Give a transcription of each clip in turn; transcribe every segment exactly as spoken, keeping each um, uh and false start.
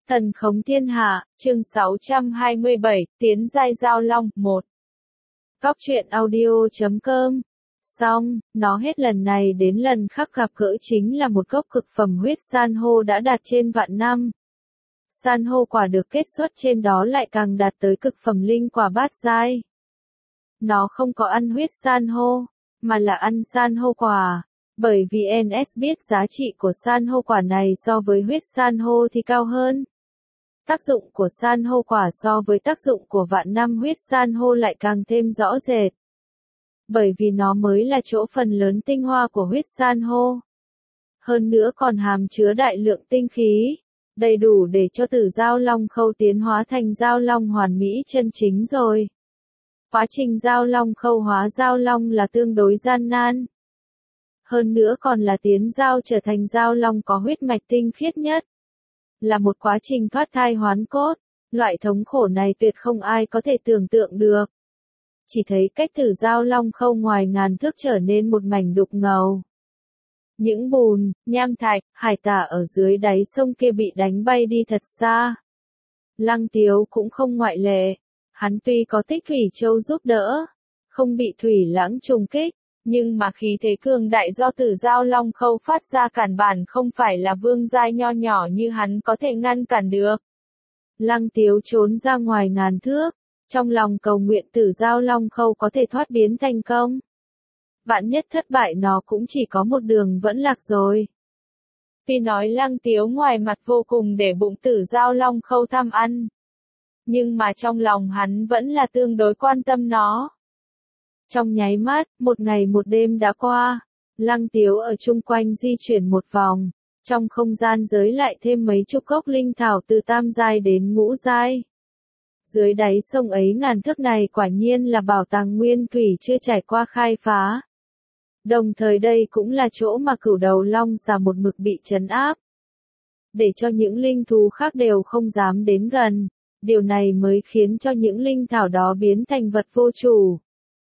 Thần khống thiên hạ, chương sáu trăm hai mươi bảy, tiến giai giao long, một. Góc truyện audio chấm com. Xong, nó hết lần này đến lần khác gặp gỡ chính là một gốc cực phẩm huyết san hô đã đạt trên vạn năm. San hô quả được kết xuất trên đó lại càng đạt tới cực phẩm linh quả bát giai. Nó không có ăn huyết san hô, mà là ăn san hô quả. Bởi vì en ét biết giá trị của san hô quả này so với huyết san hô thì cao hơn. Tác dụng của san hô quả so với tác dụng của vạn năm huyết san hô lại càng thêm rõ rệt. Bởi vì nó mới là chỗ phần lớn tinh hoa của huyết san hô. Hơn nữa còn hàm chứa đại lượng tinh khí, đầy đủ để cho tử giao long khâu tiến hóa thành giao long hoàn mỹ chân chính rồi. Quá trình giao long khâu hóa giao long là tương đối gian nan. Hơn nữa còn là tiến giao trở thành giao long có huyết mạch tinh khiết nhất. Là một quá trình thoát thai hoán cốt, loại thống khổ này tuyệt không ai có thể tưởng tượng được. Chỉ thấy cách tử giao long khâu ngoài ngàn thước trở nên một mảnh đục ngầu. Những bùn, nham thạch, hải tả ở dưới đáy sông kia bị đánh bay đi thật xa. Lăng Tiếu cũng không ngoại lệ. Hắn tuy có tích thủy châu giúp đỡ, không bị thủy lãng trùng kích, nhưng mà khí thế cường đại do tử giao long khâu phát ra cản bản không phải là vương giai nho nhỏ như hắn có thể ngăn cản được. Lăng Tiếu trốn ra ngoài ngàn thước, trong lòng cầu nguyện tử giao long khâu có thể thoát biến thành công. Vạn nhất thất bại nó cũng chỉ có một đường vẫn lạc rồi. Tuy nói Lăng Tiếu ngoài mặt vô cùng để bụng tử giao long khâu tham ăn, nhưng mà trong lòng hắn vẫn là tương đối quan tâm nó. Trong nháy mắt, một ngày một đêm đã qua, Lăng Tiếu ở chung quanh di chuyển một vòng, trong không gian giới lại thêm mấy chục gốc linh thảo từ tam giai đến ngũ giai. Dưới đáy sông ấy ngàn thước này quả nhiên là bảo tàng nguyên thủy chưa trải qua khai phá. Đồng thời đây cũng là chỗ mà cửu đầu long già một mực bị trấn áp. Để cho những linh thú khác đều không dám đến gần, điều này mới khiến cho những linh thảo đó biến thành vật vô chủ.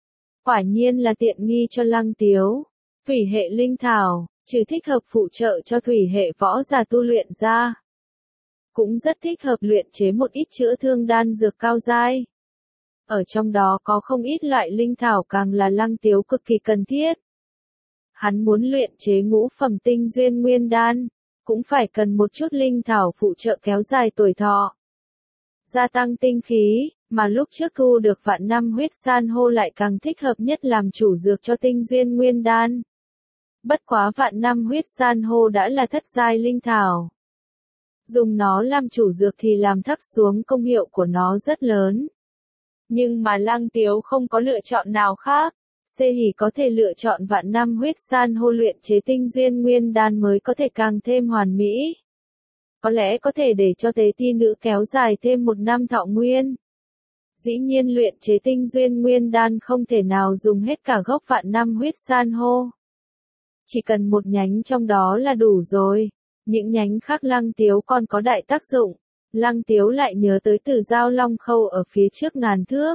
Quả nhiên là tiện nghi cho Lăng Tiếu. Thủy hệ linh thảo, trừ thích hợp phụ trợ cho thủy hệ võ giả tu luyện ra, cũng rất thích hợp luyện chế một ít chữa thương đan dược cao giai. Ở trong đó có không ít loại linh thảo càng là Lăng Tiếu cực kỳ cần thiết. Hắn muốn luyện chế ngũ phẩm tinh duyên nguyên đan, cũng phải cần một chút linh thảo phụ trợ kéo dài tuổi thọ, gia tăng tinh khí, mà lúc trước thu được vạn năm huyết san hô lại càng thích hợp nhất làm chủ dược cho tinh duyên nguyên đan. Bất quá vạn năm huyết san hô đã là thất giai linh thảo. Dùng nó làm chủ dược thì làm thấp xuống công hiệu của nó rất lớn. Nhưng mà Lăng Tiếu không có lựa chọn nào khác. Xê Hỉ có thể lựa chọn vạn năm huyết san hô luyện chế tinh duyên nguyên đan mới có thể càng thêm hoàn mỹ. Có lẽ có thể để cho tế ti nữ kéo dài thêm một năm thọ nguyên. Dĩ nhiên luyện chế tinh duyên nguyên đan không thể nào dùng hết cả gốc vạn năm huyết san hô. Chỉ cần một nhánh trong đó là đủ rồi. Những nhánh khác Lăng Tiếu còn có đại tác dụng. Lăng Tiếu lại nhớ tới tử giao long khâu ở phía trước ngàn thước.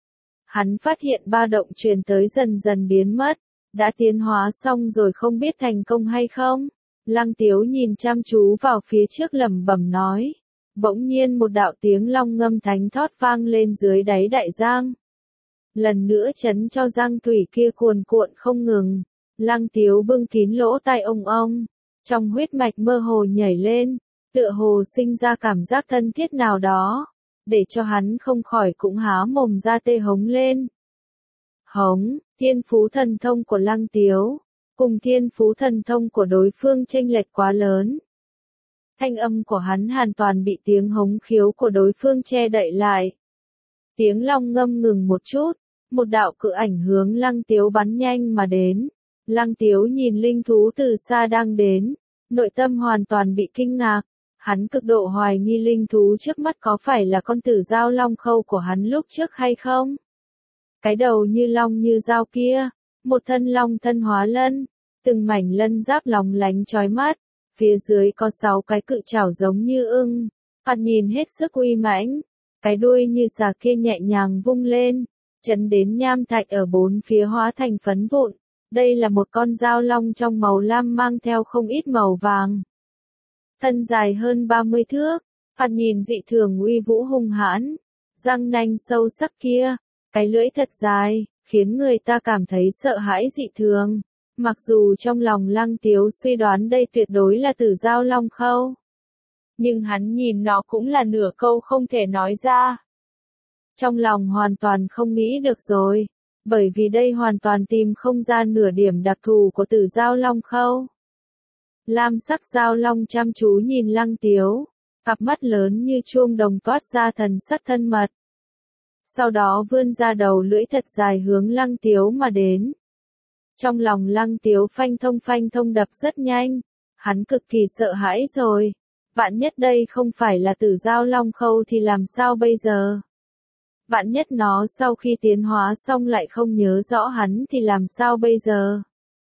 Hắn phát hiện ba động truyền tới dần dần biến mất. Đã tiến hóa xong rồi không biết thành công hay không. Lăng Tiếu nhìn chăm chú vào phía trước lẩm bẩm nói. Bỗng nhiên một đạo tiếng long ngâm thánh thót vang lên dưới đáy đại giang. Lần nữa chấn cho giang thủy kia cuồn cuộn không ngừng. Lăng Tiếu bưng kín lỗ tai ông ông. Trong huyết mạch mơ hồ nhảy lên. Tựa hồ sinh ra cảm giác thân thiết nào đó. Để cho hắn không khỏi cũng há mồm ra tê hống lên. Hống, thiên phú thần thông của Lăng Tiếu. Cùng thiên phú thần thông của đối phương chênh lệch quá lớn. Thanh âm của hắn hoàn toàn bị tiếng hống khiếu của đối phương che đậy lại. Tiếng long ngâm ngừng một chút, một đạo cự ảnh hướng Lăng Tiếu bắn nhanh mà đến. Lăng Tiếu nhìn linh thú từ xa đang đến, nội tâm hoàn toàn bị kinh ngạc. Hắn cực độ hoài nghi linh thú trước mắt có phải là con tử giao long khâu của hắn lúc trước hay không? Cái đầu như long như dao kia, một thân long thân hóa lân, từng mảnh lân giáp lóng lánh chói mắt, phía dưới có sáu cái cự chảo giống như ưng, mặt nhìn hết sức uy mãnh, cái đuôi như xà kia nhẹ nhàng vung lên, chấn đến nham thạch ở bốn phía hóa thành phấn vụn. Đây là một con dao long trong màu lam mang theo không ít màu vàng. Thân dài hơn ba mươi thước, Thoạt nhìn dị thường uy vũ hung hãn, răng nanh sâu sắc kia, cái lưỡi thật dài, khiến người ta cảm thấy sợ hãi dị thường. Mặc dù trong lòng Lăng Tiếu suy đoán đây tuyệt đối là Tử Dao Long Khâu, nhưng hắn nhìn nó cũng là nửa câu không thể nói ra. Trong lòng hoàn toàn không nghĩ được rồi, bởi vì đây hoàn toàn tìm không ra nửa điểm đặc thù của Tử Dao Long Khâu. Lam sắc Dao Long chăm chú nhìn Lăng Tiếu, cặp mắt lớn như chuông đồng toát ra thần sắc thân mật. Sau đó vươn ra đầu lưỡi thật dài hướng Lăng Tiếu mà đến. Trong lòng Lăng Tiếu phanh thông phanh thông đập rất nhanh, hắn cực kỳ sợ hãi rồi. Vạn nhất đây không phải là Tử Dao Long Khâu thì làm sao bây giờ? Vạn nhất nó sau khi tiến hóa xong lại không nhớ rõ hắn thì làm sao bây giờ?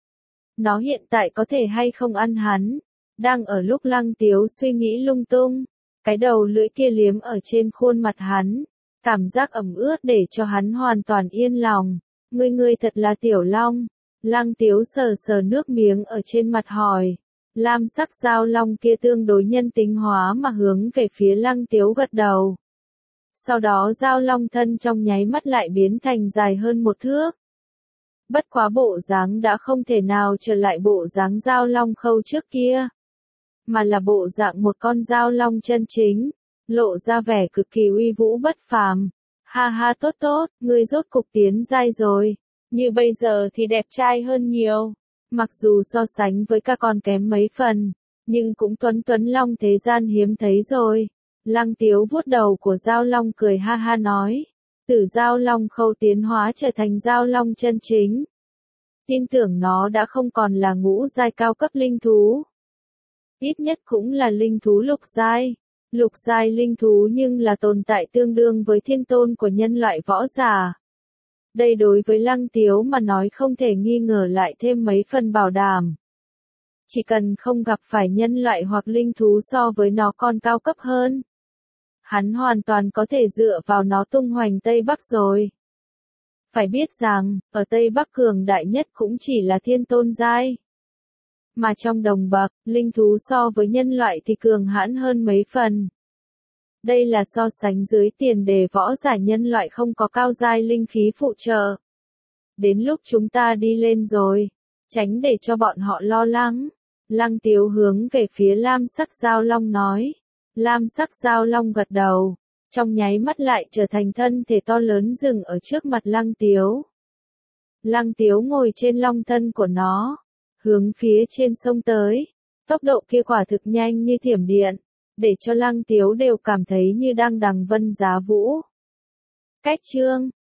Nó hiện tại có thể hay không ăn hắn? Đang ở lúc Lăng Tiếu suy nghĩ lung tung, cái đầu lưỡi kia liếm ở trên khuôn mặt hắn, cảm giác ẩm ướt để cho hắn hoàn toàn yên lòng. Ngươi ngươi thật là Tiểu Long. Lăng Tiếu sờ sờ nước miếng ở trên mặt hỏi. Lam sắc Dao Long kia tương đối nhân tính hóa mà hướng về phía Lăng Tiếu gật đầu. Sau đó Dao Long thân trong nháy mắt lại biến thành dài hơn một thước. Bất quá bộ dáng đã không thể nào trở lại bộ dáng Dao Long Khâu trước kia, mà là bộ dạng một con Dao Long chân chính, lộ ra vẻ cực kỳ uy vũ bất phàm. Ha ha, tốt tốt, ngươi rốt cục tiến giai rồi, như bây giờ thì đẹp trai hơn nhiều. Mặc dù so sánh với các con kém mấy phần, nhưng cũng tuấn tuấn long thế gian hiếm thấy rồi. Lăng Tiếu vuốt đầu của Dao Long cười ha ha nói, Tử Dao Long Khâu tiến hóa trở thành Dao Long chân chính. Tin tưởng nó đã không còn là ngũ giai cao cấp linh thú. Ít nhất cũng là linh thú lục giai. Lục giai linh thú nhưng là tồn tại tương đương với thiên tôn của nhân loại võ giả. Đây đối với Lăng Tiếu mà nói không thể nghi ngờ lại thêm mấy phần bảo đảm. Chỉ cần không gặp phải nhân loại hoặc linh thú so với nó còn cao cấp hơn, hắn hoàn toàn có thể dựa vào nó tung hoành Tây Bắc rồi. Phải biết rằng, ở Tây Bắc cường đại nhất cũng chỉ là thiên tôn giai. Mà trong đồng bậc, linh thú so với nhân loại thì cường hãn hơn mấy phần. Đây là so sánh dưới tiền đề võ giả nhân loại không có cao giai linh khí phụ trợ. Đến lúc chúng ta đi lên rồi, tránh để cho bọn họ lo lắng. Lăng Tiếu hướng về phía Lam sắc Dao Long nói. Lam sắc Dao Long gật đầu, trong nháy mắt lại trở thành thân thể to lớn dừng ở trước mặt Lăng Tiếu. Lăng Tiếu ngồi trên long thân của nó, hướng phía trên sông tới, tốc độ kia quả thực nhanh như thiểm điện, để cho Lăng Tiếu đều cảm thấy như đang đằng vân giá vũ. Cách chương